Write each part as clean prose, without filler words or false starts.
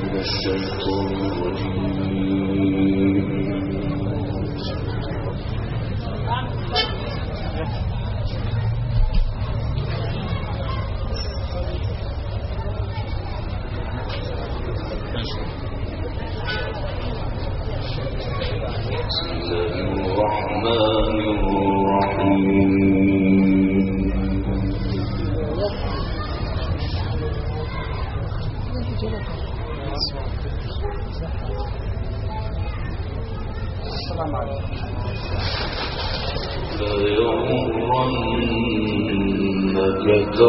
الشيطان الرجيم. بسم الله الرحمن الرحيم. لا يغرنك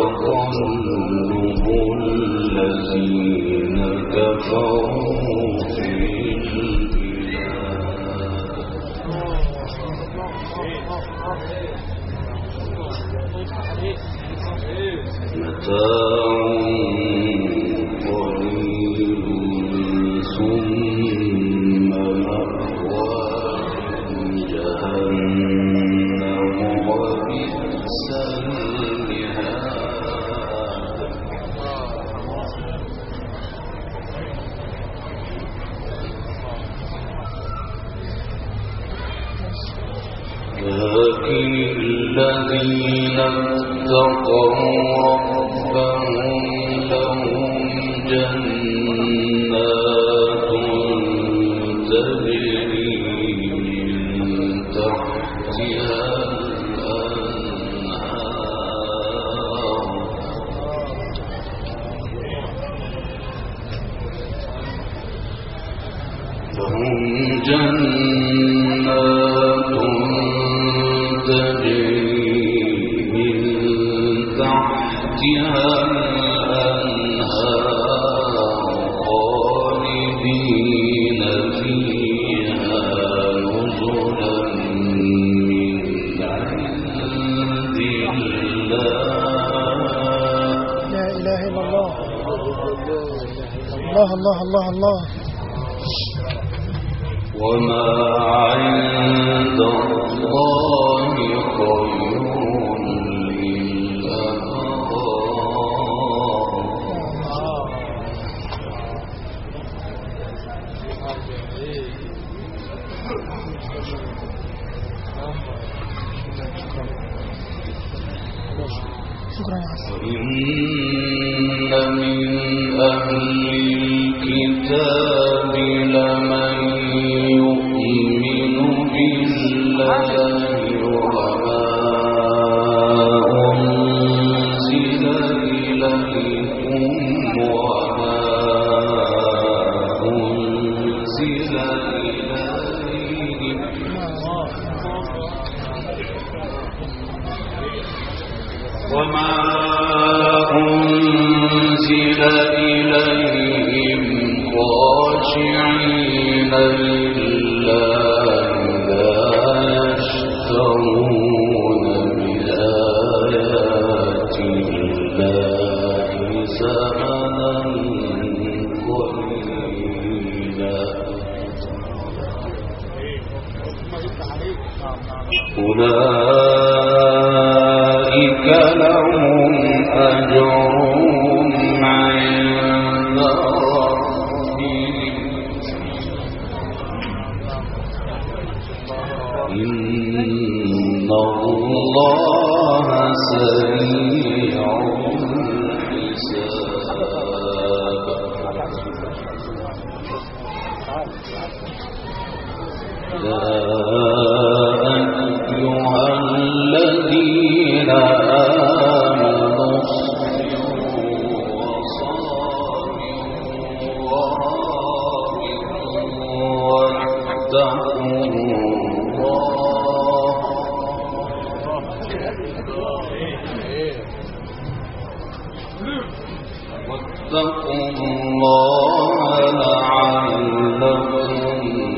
تقلب الذين كفروا في البلاد متاع قليل ثم مأواهم جهنم وبئس المهاد. لكن الذين اتقوا ربهم لهم جنات تجري من تحتها الأنهار لهم جنات تجري من تحتها الأنهار خالدين فيها نزلا من عند الله. لا إله إلا الله. الله الله الله الله. وما عند الله خير وإن من أهل الكتاب لمن يؤمن بالله وما أنزل إليكم وما أنزل إليهم وما أنزل إليهم خاشعين لله لا يشترون بآيات الله ثمنا قليلا أولئك لهم أجرهم عند ربهم إن الله سريع الحساب. يا أيها الذين آمنوا اصبروا وصابروا واتقوا الله لعلكم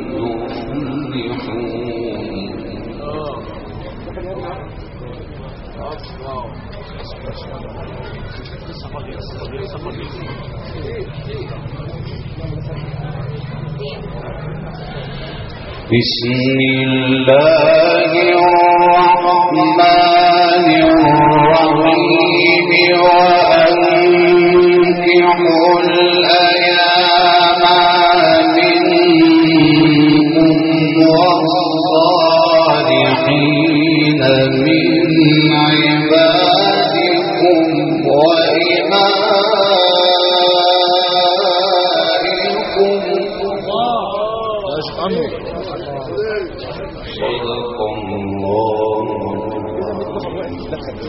بسم الله الرحمن الرحيم وأنكحوا الأيام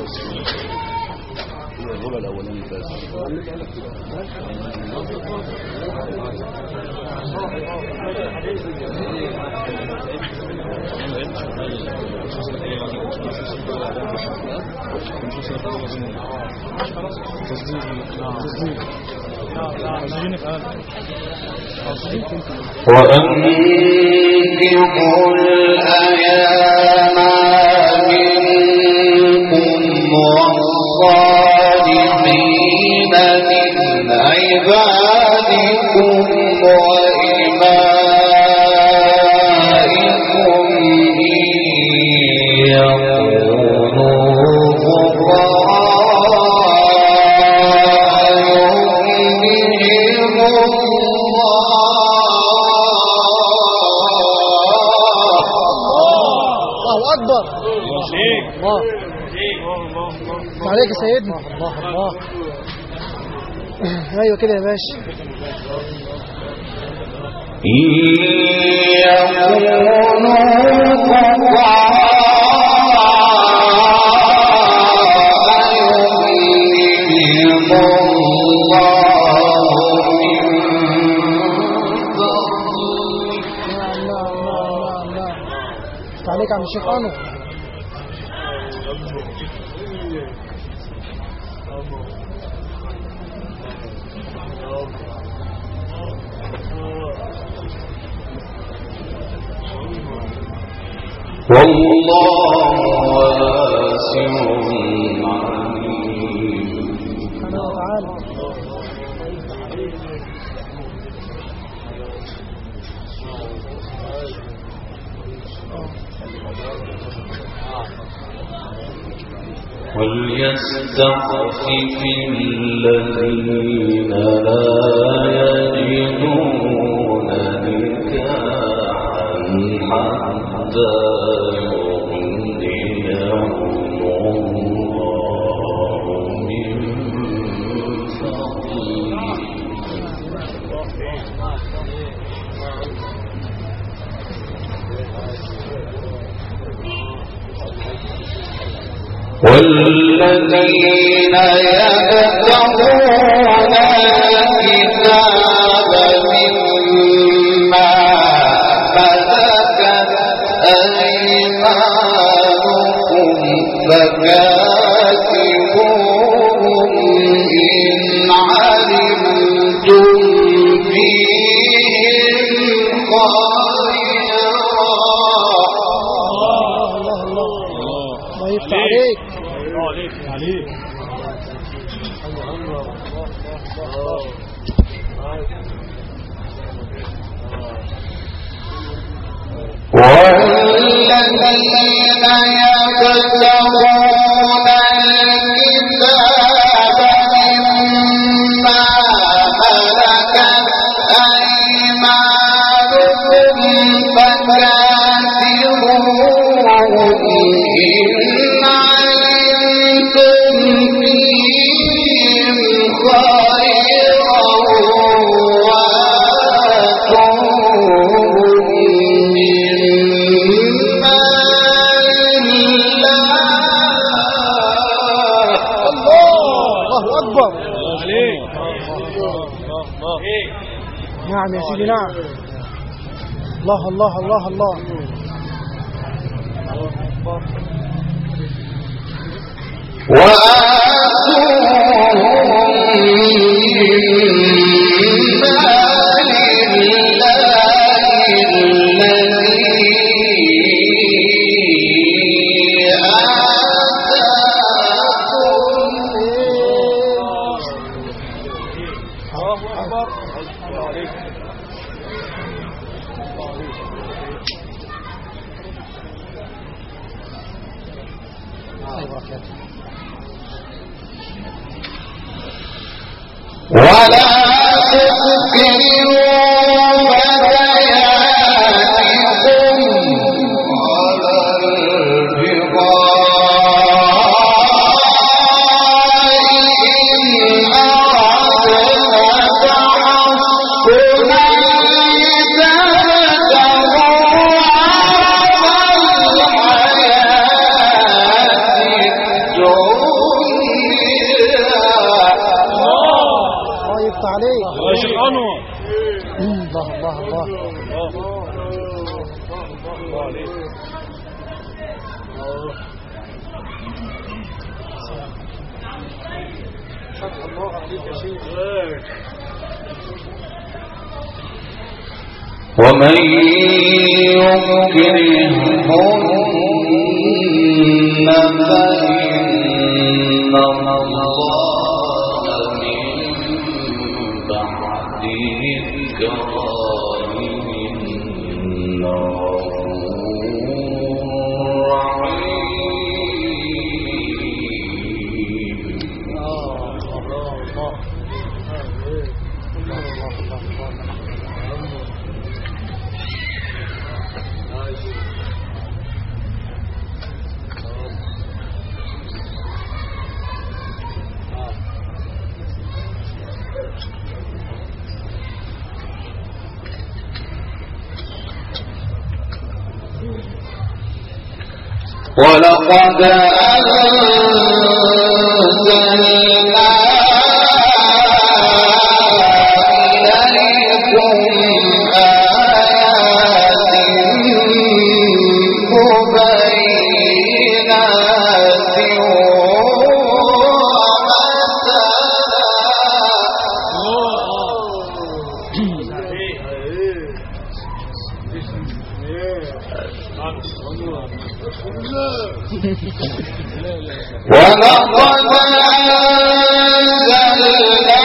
وأنكحوا الأيام منكم والصالحين من عبادكم وإمائكم إن يكونوا فقراء يغنيهم الله أكبر. الله عليك يا سيدنا. الله الله. أيوة كده يا باشا. إن يكونوا فقراء يغنيهم الله من فضله. نعم. عليك عم الشيخ أنور. والله واسع عليم. سبحانه وتعالى. وليستخفف الذين لا يجدون نكاحا حتى يغنيهم الله من فضله. والذين يبتغون الكتاب مما ملكت أيمانكم فكاتبوهم إن علمتم فيهم خيرا. الله يفتح عليك. عليك. والذين يبتغون الكتاب مما ملكت أيمانكم فكاتبوهم إن علمتم فيهم خيرا وآتوهم مما لله. الله أكبر. نعم يا سيدي نعم. الله الله الله الله. وآتوهم مما لله الذي ولا تكرهوا فتياتكم على البغاء إن أردنا تحصنا لتبتغوا عرض الحياة الدنيا. أنور. الله الله الله. ومن يكرهن فإن الله من بعد إكراههن غفور ولقد أنزلنا إليكم آيات مبينات ولقد أنزلنا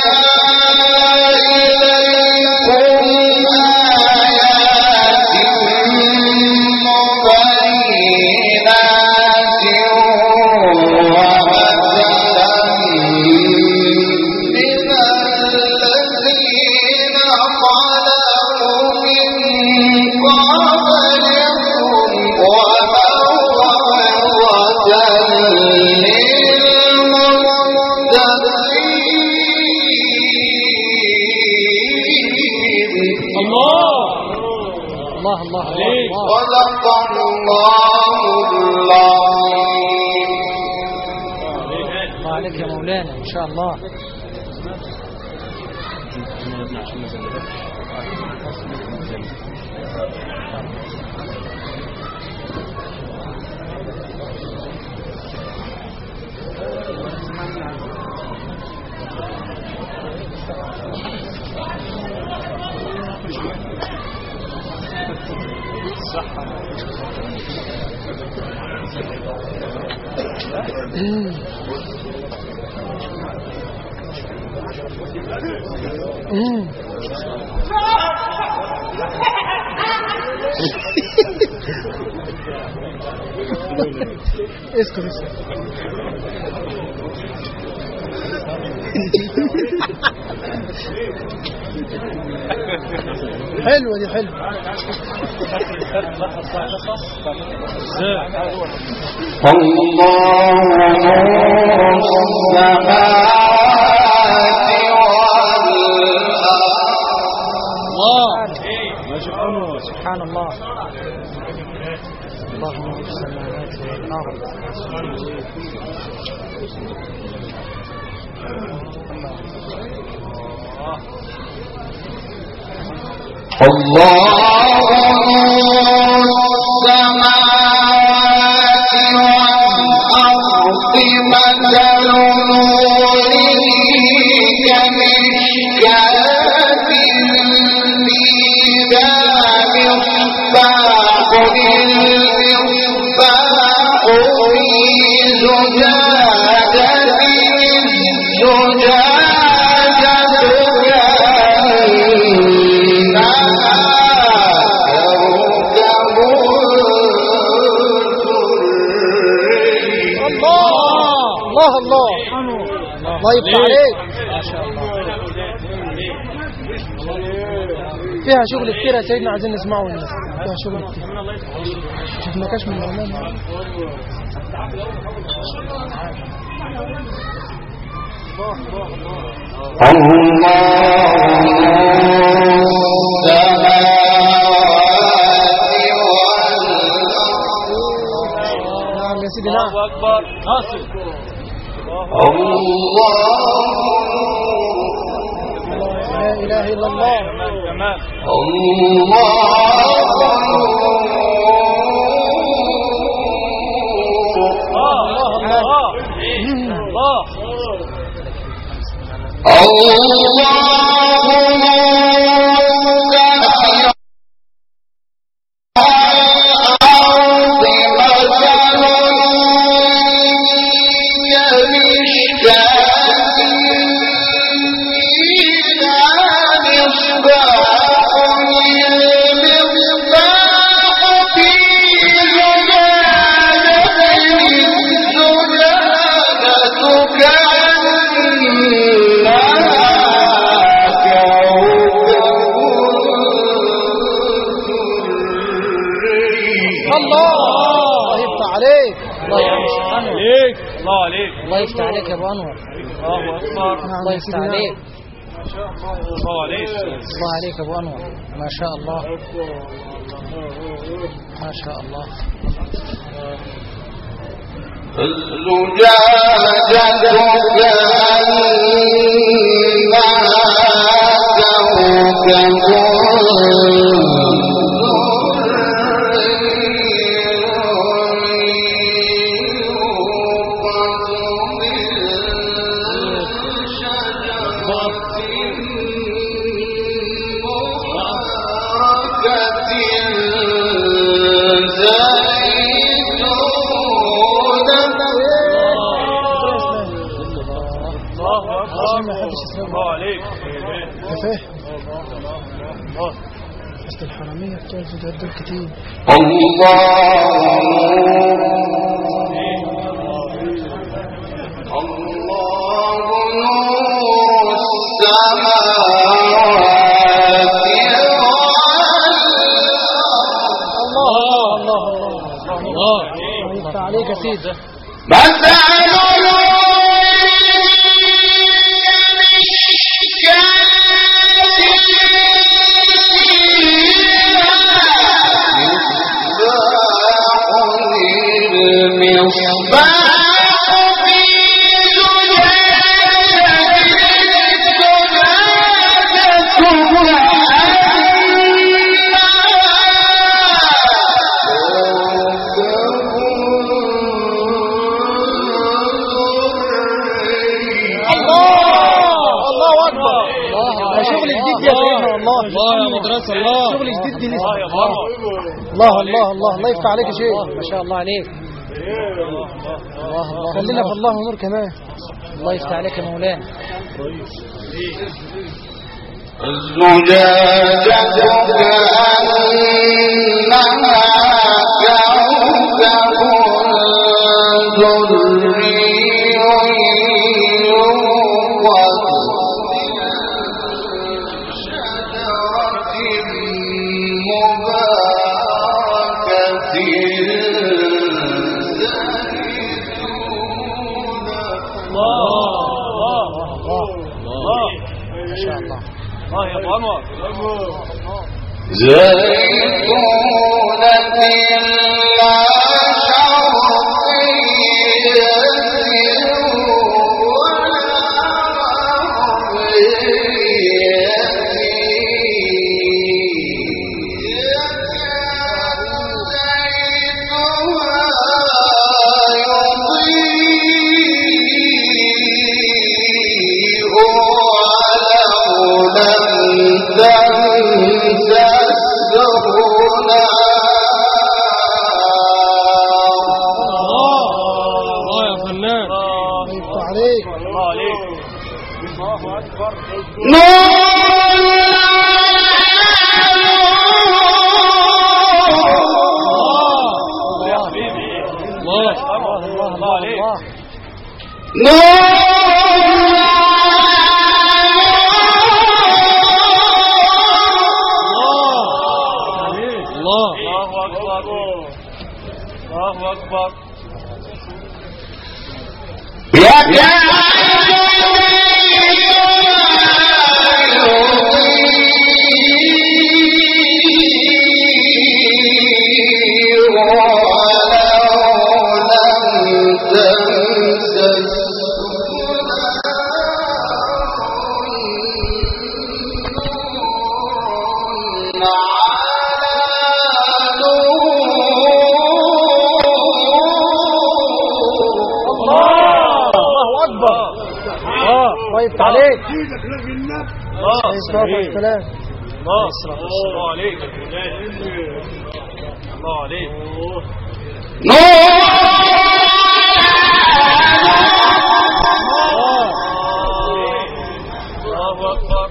إليكم آيات مبينات ومثلا من الذين خلوا من قبلكم الله الله الله. صدق الله العظيم. الله عليك يا مولانا إن شاء الله. اسكت اسكت. حلوة دي حلوة. الله نور السماوات والأرض. سبحان الله. الله نور السماوات والأرض. الله نور السماوات والأرض مثل نوره كمشكاة فيها مصباح المصباح في زجاجة الله الله يفتح عليك ما شاء الله. فيها شغل كتير يا سيدنا، عايزين نسمعه الناس. فيها شغل كتير. شفنا كاش من الأمام. نعم يا سيدي نعم. الله أكبر. ناصر. الله لا إله إلا الله. تمام. الله يفتح عليك يا ابو انور. الله اكبر. الله يفتح عليك. الله عليك. الله عليك يا ابو انور. ما شاء الله ما شاء الله. الزجاجة الحرامية بتوع الفيديوهات دول كتير. الله يفتح عليك يا سيدي. شغل جديد دي لسه. الله يفتح عليك يا شيخ. ما شاء الله عليك. الله خلينا في الله ونور كمان. الله يفتح عليك يا مولانا. الزجاجة كأنها كوكب دري يوقد زيتونة لا اكبر. الله يفتح عليك. عليه الصلاه والسلام. الله عليك. الله عليك. الله أكبر.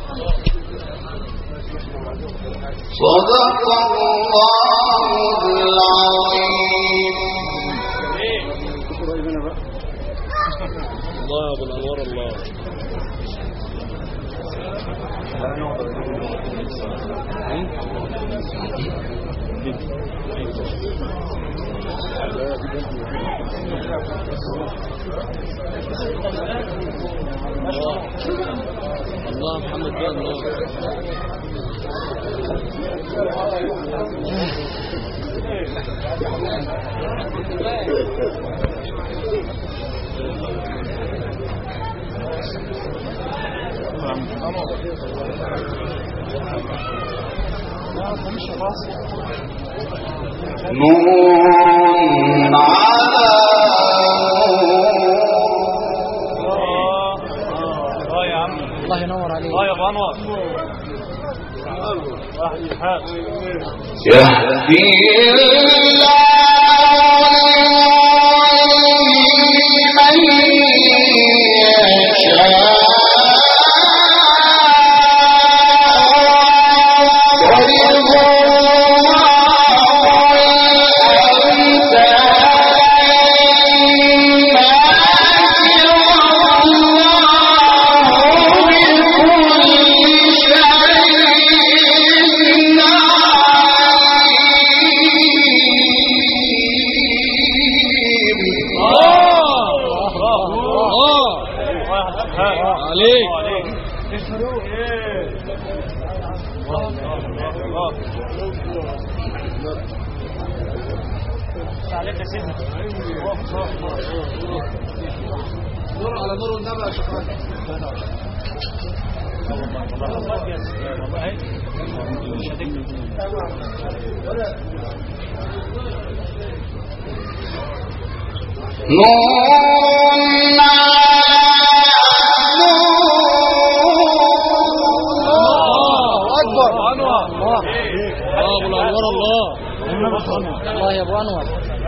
صدق الله العظيم. الله يا ابو الانوار. الله الله محمد بن الله. نور على يا عم. الله ينور عليك. يا ابو انور. يهدي نور على نور النبي يا شيخ. الله يا ابو انور.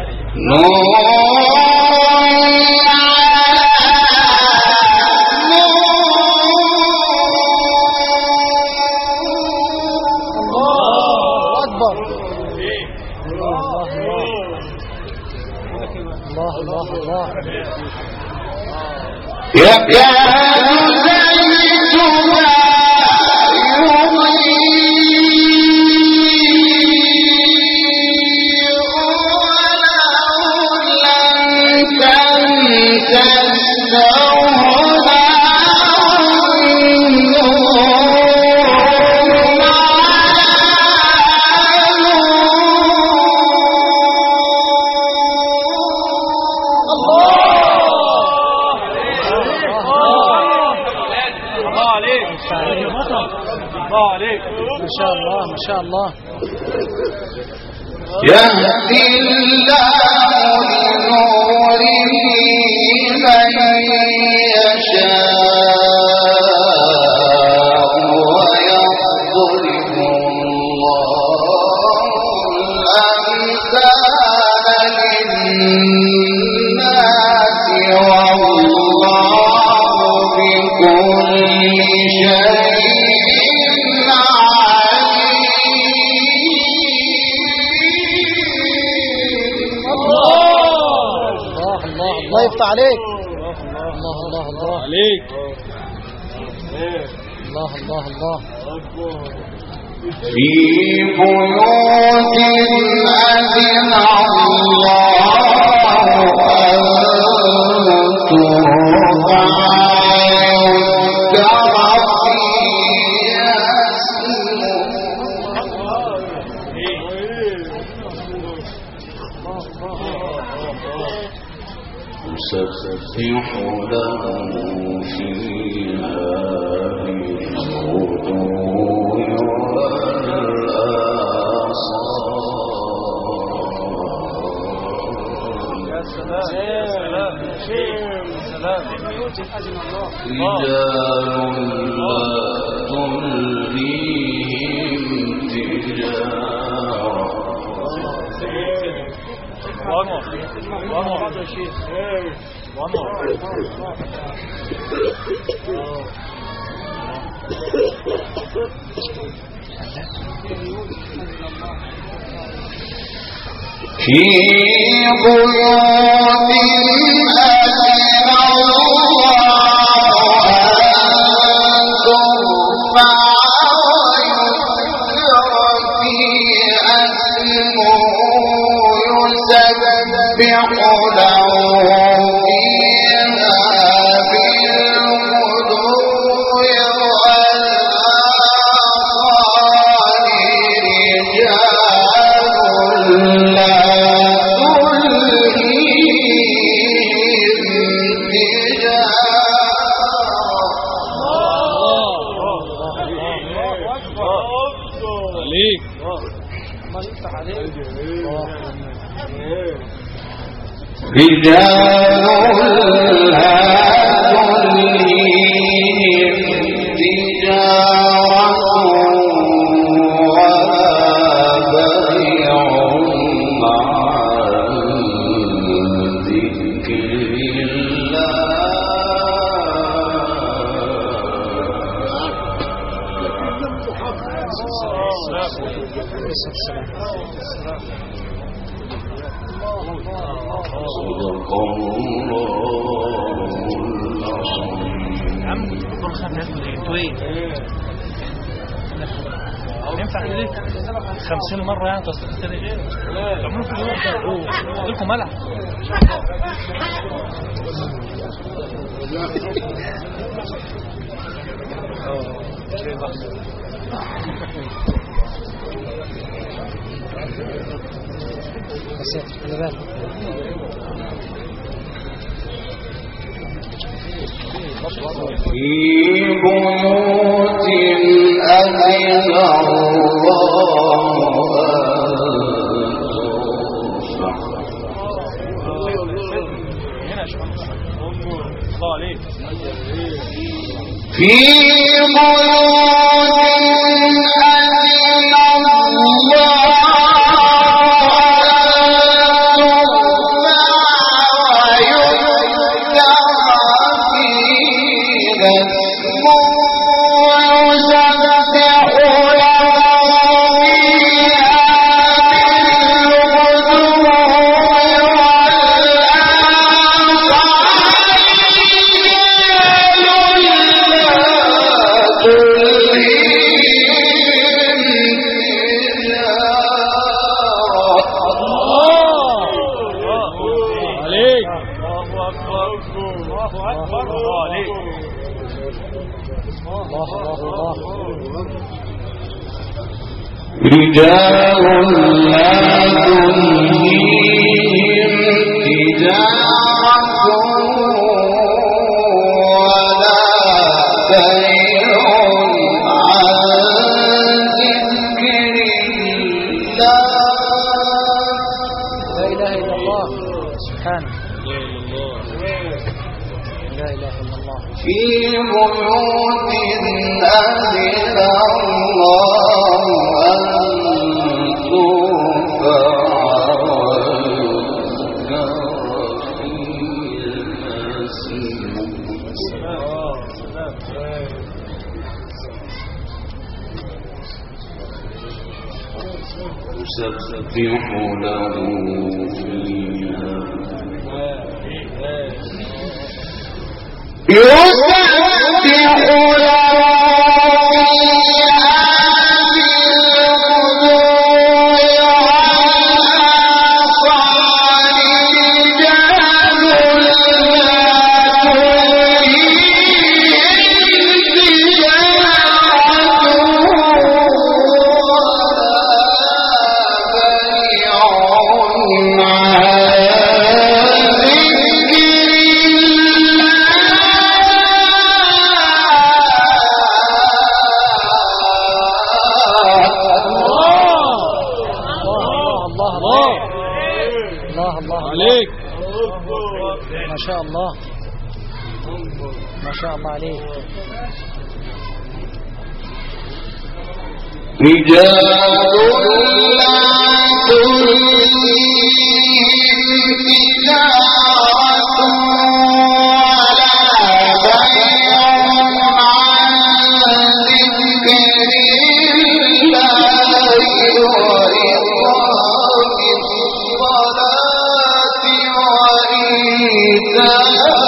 ما شاء الله ما شاء الله. يهدي الله لنوره من يشاء ويضرب الله الأمثال للناس والله بكل شيء الله يفتح عليك. الله الله الله عليك. الله الله الله. في بيوت أذن الله أن ترفع ويذكر فيها يسبح له فيها بالغدو والآصال في بيوت أذن الله أن ترفع ويذكر فيها اسمه يسبح له فيها بالغدو والآصال رجال لا رجال لا تلهيهم تجارة ولا بيع عن ذكر صدق ينفع ليه 50 مرة يعني تصدق غير تعملوا في اليوم لكم ملح في بيوت أذن الله في رجال لا تلهيهم تجارة ولا بيع عن ذكر الله. لا إله إلا الله سبحانه. لا إله إلا الله. في بيوت أذن الله أن يسبح له فيها ما شاء الله ما شاء الله عليك. رجال لا تلهيهم تجارة ولا بيع عن ذكر الله وإقام الصلاة وإيتاء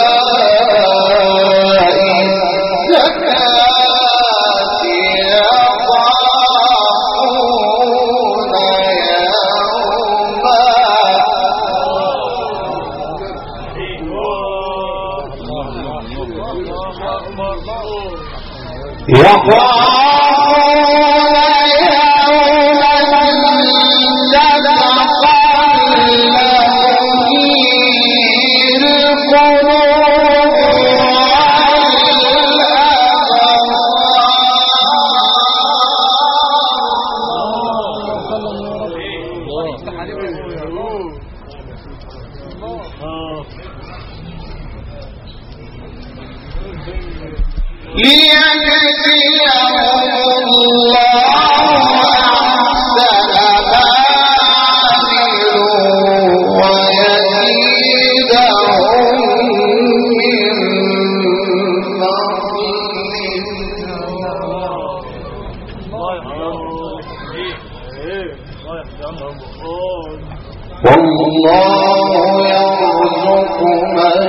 والله يرزق من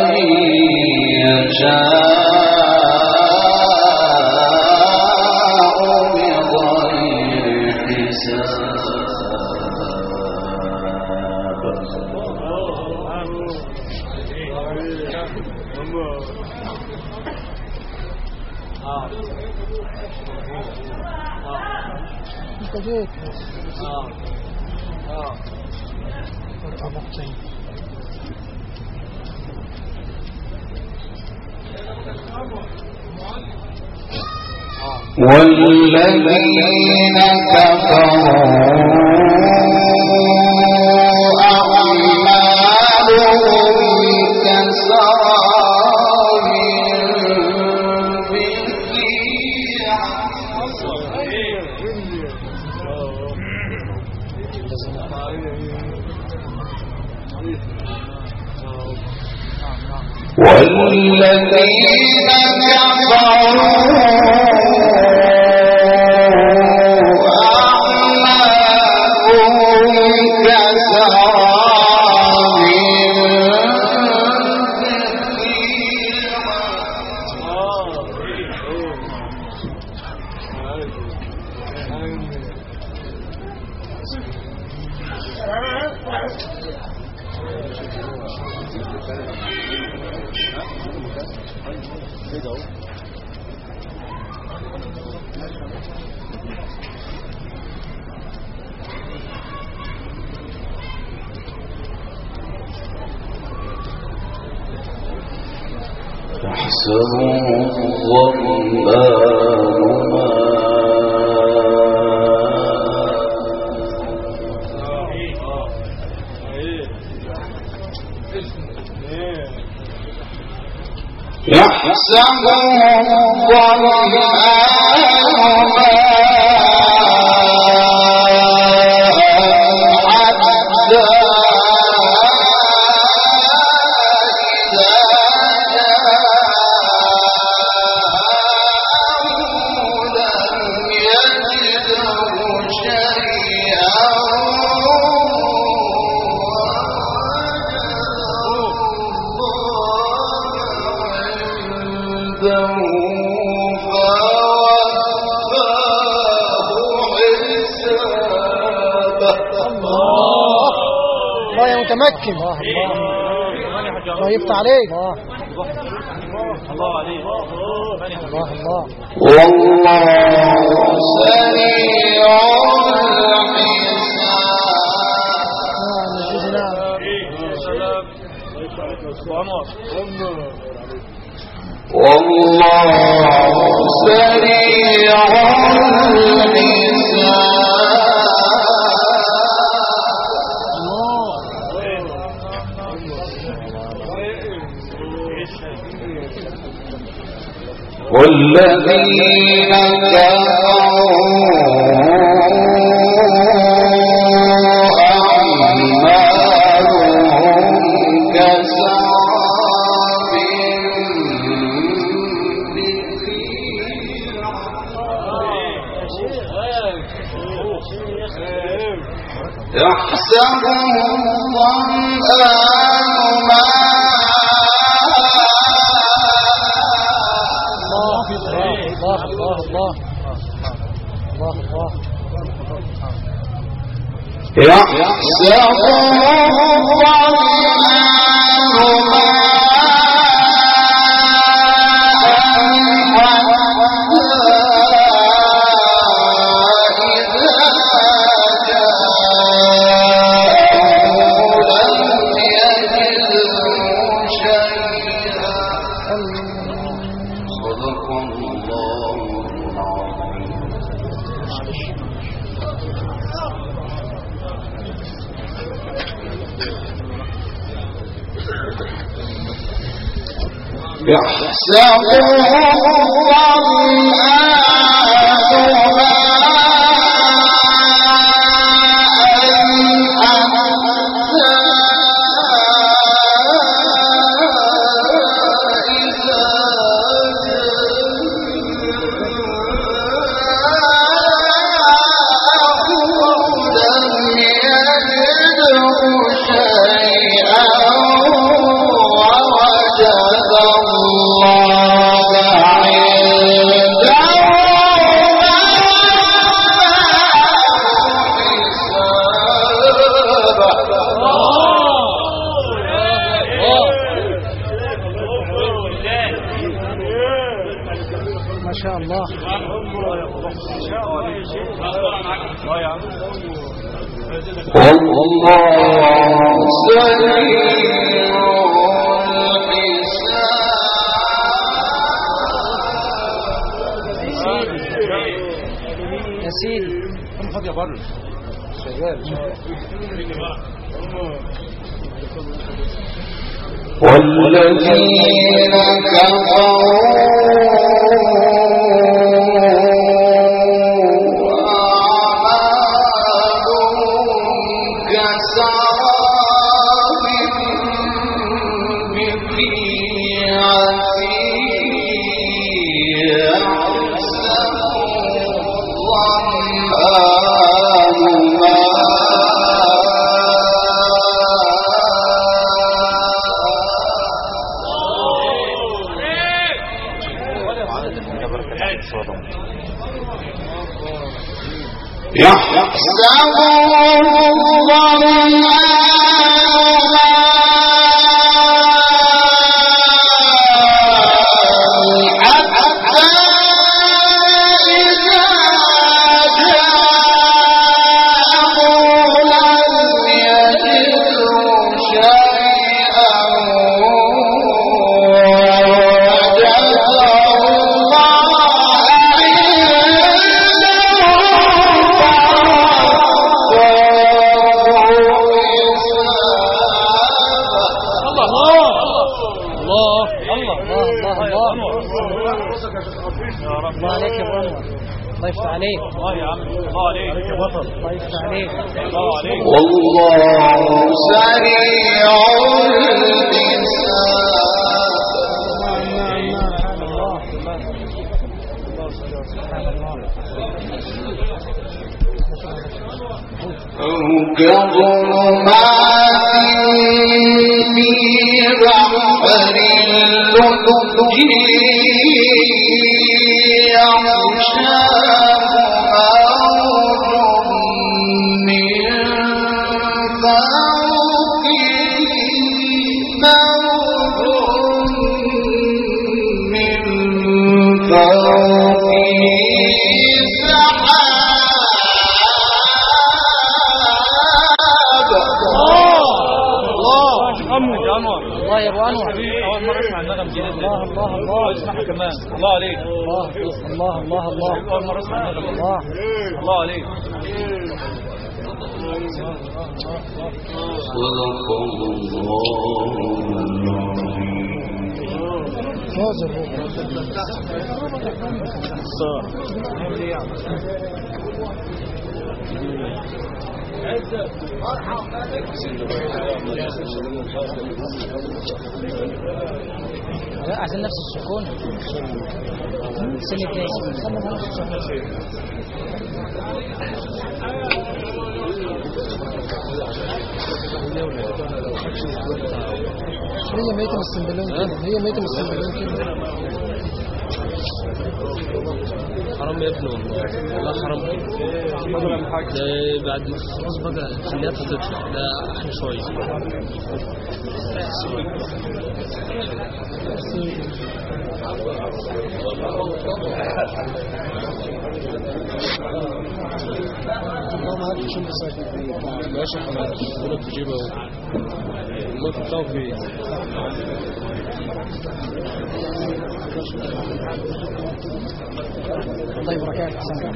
يشاء بغير انت جيت والذين كفروا أعمالهم كسراب والذين كفروا تحسبه متمكن. الله يفتح عليك. الله عليك. الله الله. والله سريع الحساب. والله سريع الحساب. والذين يحسبه الظمآن والذين والله سريع كظلمات في بحر اللجي الله عليك الله الله الله أول مرة اسمع الله الله عليك صدق الله العظيم ناظر لا عشان نفس السكون سنة هي ميتة من السنبلون كده هي ميتة من السنبلون كده حرام يا ابني والله حرام ده بعد خلاص بقى خليها تطلع ده احلى شويه ماشي خلاص ولا تجيبها ما تطلعوا فيه طيب ركعت حسن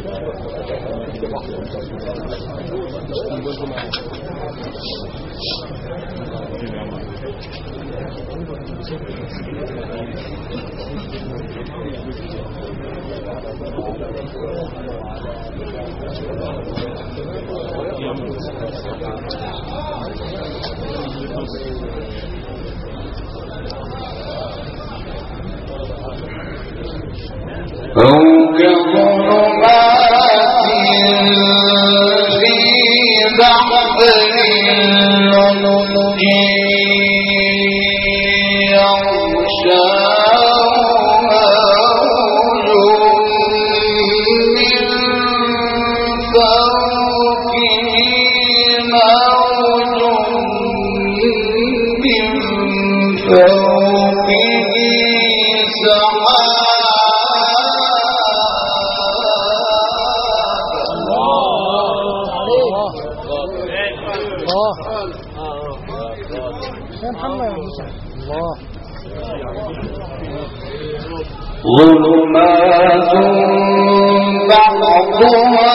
أو كظلمات في بحر اللجي يغشاه موج من فوقه موج من فوقه سحاب يا محمد يا موسى الله ظلمات بعضها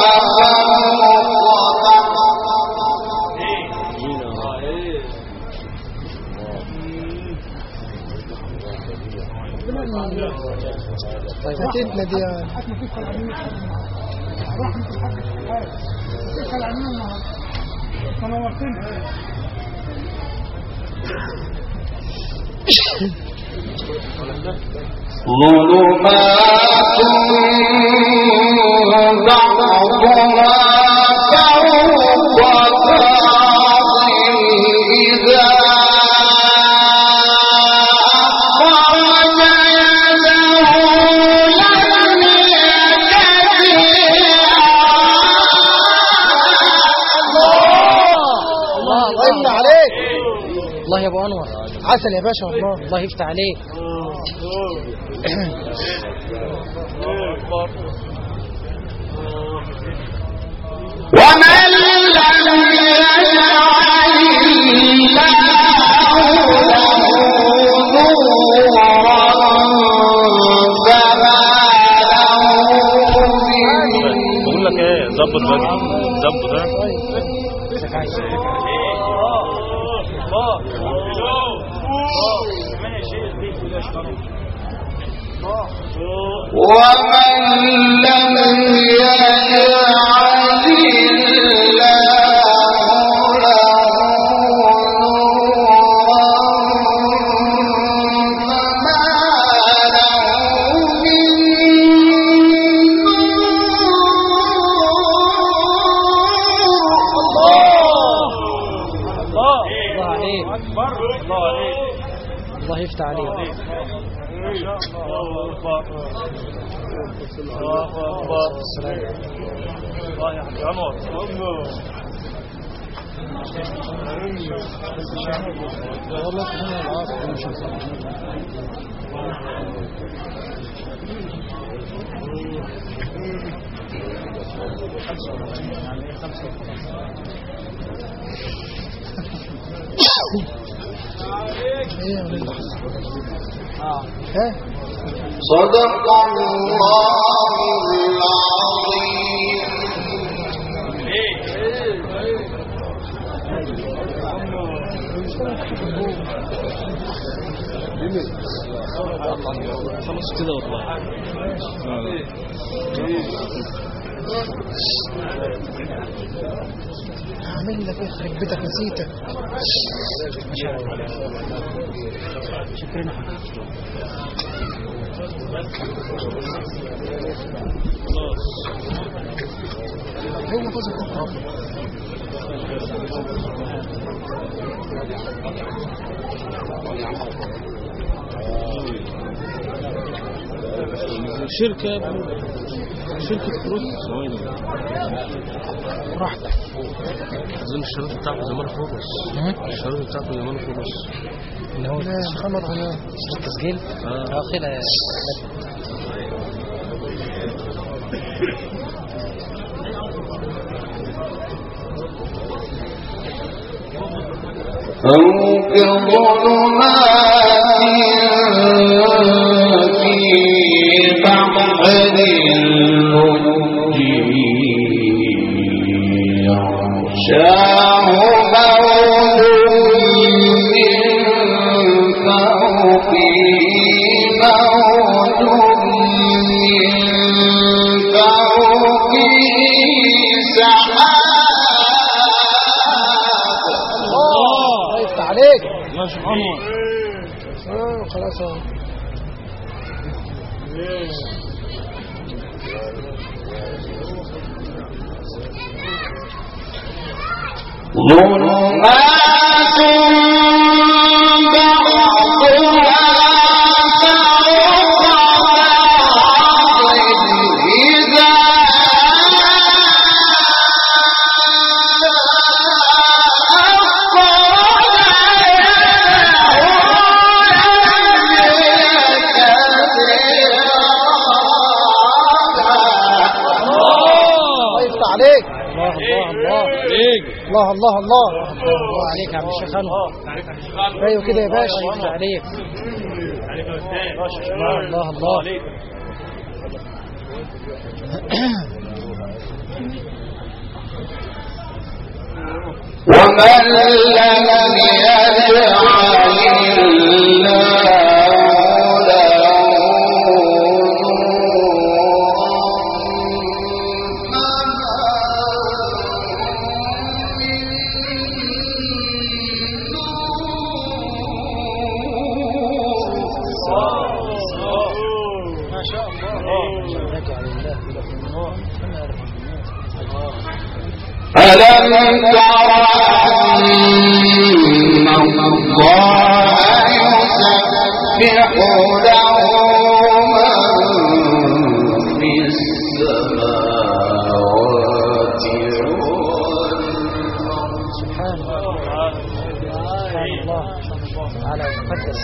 طيب هتدنا دي ظلمات بعضها فوق بعض إذا أخرج يده لم الله يفتح عليك الله يا ابو انور عسل يا باشا والله الله يفتح عليك ومن لم يجعل الله له نورا فما له من بقول لك ايه ظبط بقى ظبط ها ومن لم يجعل الله له نورا فما له الله يفتح عليك الله يا حبيبي انور والله سبحان العاصر مش صدق الله العظيم خلاص كده والله. هعمل لك ايه يخرب بيتك نسيتك. شكرا. هو فوزك شركة فلوس ثواني براحتك. أظن الشرط بتاعته زمان خلص. الشرط بتاعته زمان خلص. اللي هو لا محمد هنا التسجيل. خلها أو كظلمات في بحر اللجي يغشاه موج من فوقه موج من فوقه سحاب. الله يفتح عليك. يا سبحان خلاص اهو. ظلمات بعضها فوق بعض إذا الله يفتح عليك. الله الله الله الله عليك يا عم الشيخ انور. ايوه كده يا باشا. الله يفتح عليك. الله الله. ومن لم يجعل الله ألم تر أن الله يسبح له من في السماوات والأرض. سبحان الله. سبحان الله تعالى يتقدس.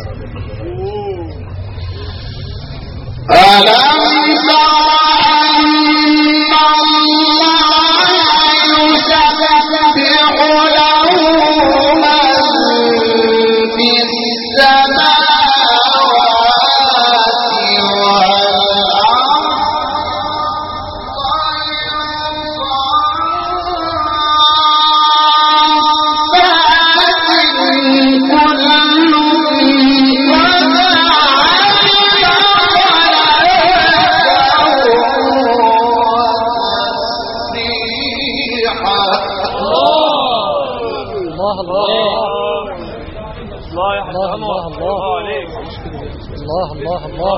ألم تر أن يسبح له من في السماوات الله الله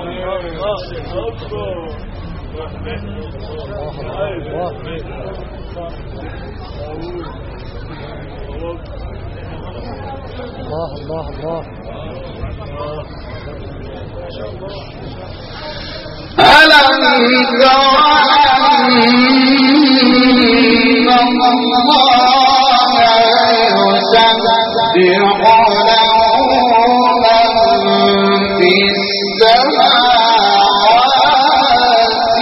الله الله. ألم تر أن الله يسبح له من في السماوات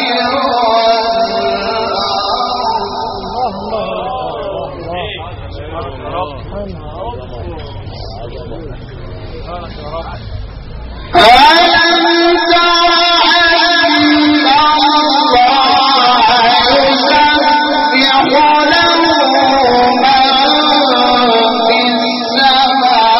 ألم تر أن الله يسبح له من في السماوات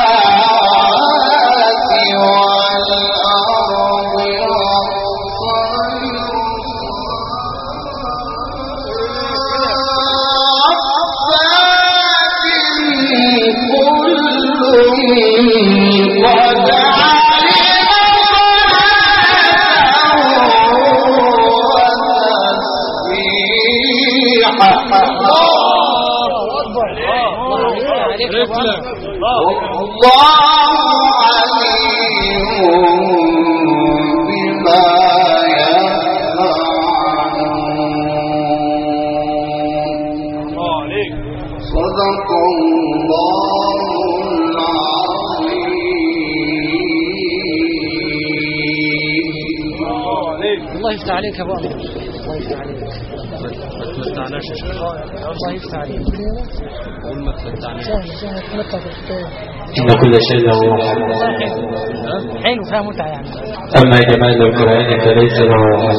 الله يفتح عليك يا ابو عمر. الله يفتح عليك. ما تمتعناش يا شيخ. الله يفتح عليك. قول ما تمتعناش. سهل تمتع في الحكاية. إن كل شيء له حد. حلو فيها متعة يعني. أما جمال القرآن فليس له حد.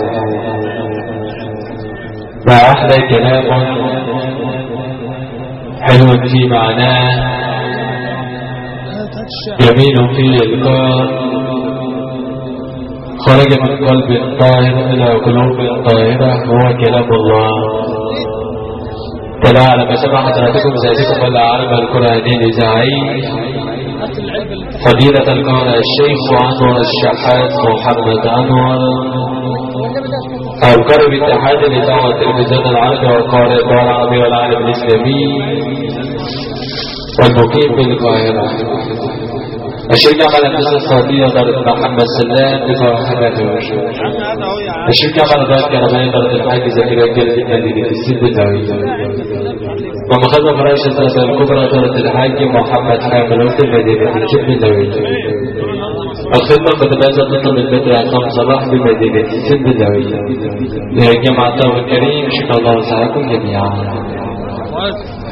ما أحلى كلام حلو في معناه جميل في الإلقاء خرج من قلب طاهر إلى قلوب طاهرة هو كلام الله. تلا على ما سمع حضراتكم زادكم العالم القرآني الإذاعي فضيلة القارئ الشيخ أنور الشحات محمد أنور القارئ باتحاد الإذاعة والتلفزيون العربي والقارئ الدول العربي والعالم الإسلامي والمقيم بالقاهرة. الشركة عمل النسل الصوتية دارة محمد سلام بقاهرة الشركة عمل دارة كرمية دارة الحاج زكريا جلد مدينة السد الدولية ومخزن فرائش الثلاثة الكبرى دارة الحاج محمد حامل وفد مدينة السد الدولية. الخدمة بتبادل تطلب البدر عصام صلاح بمدينة السد الدولية. لجماعة الله الكريم شكرا الله وسعاكم جميعا.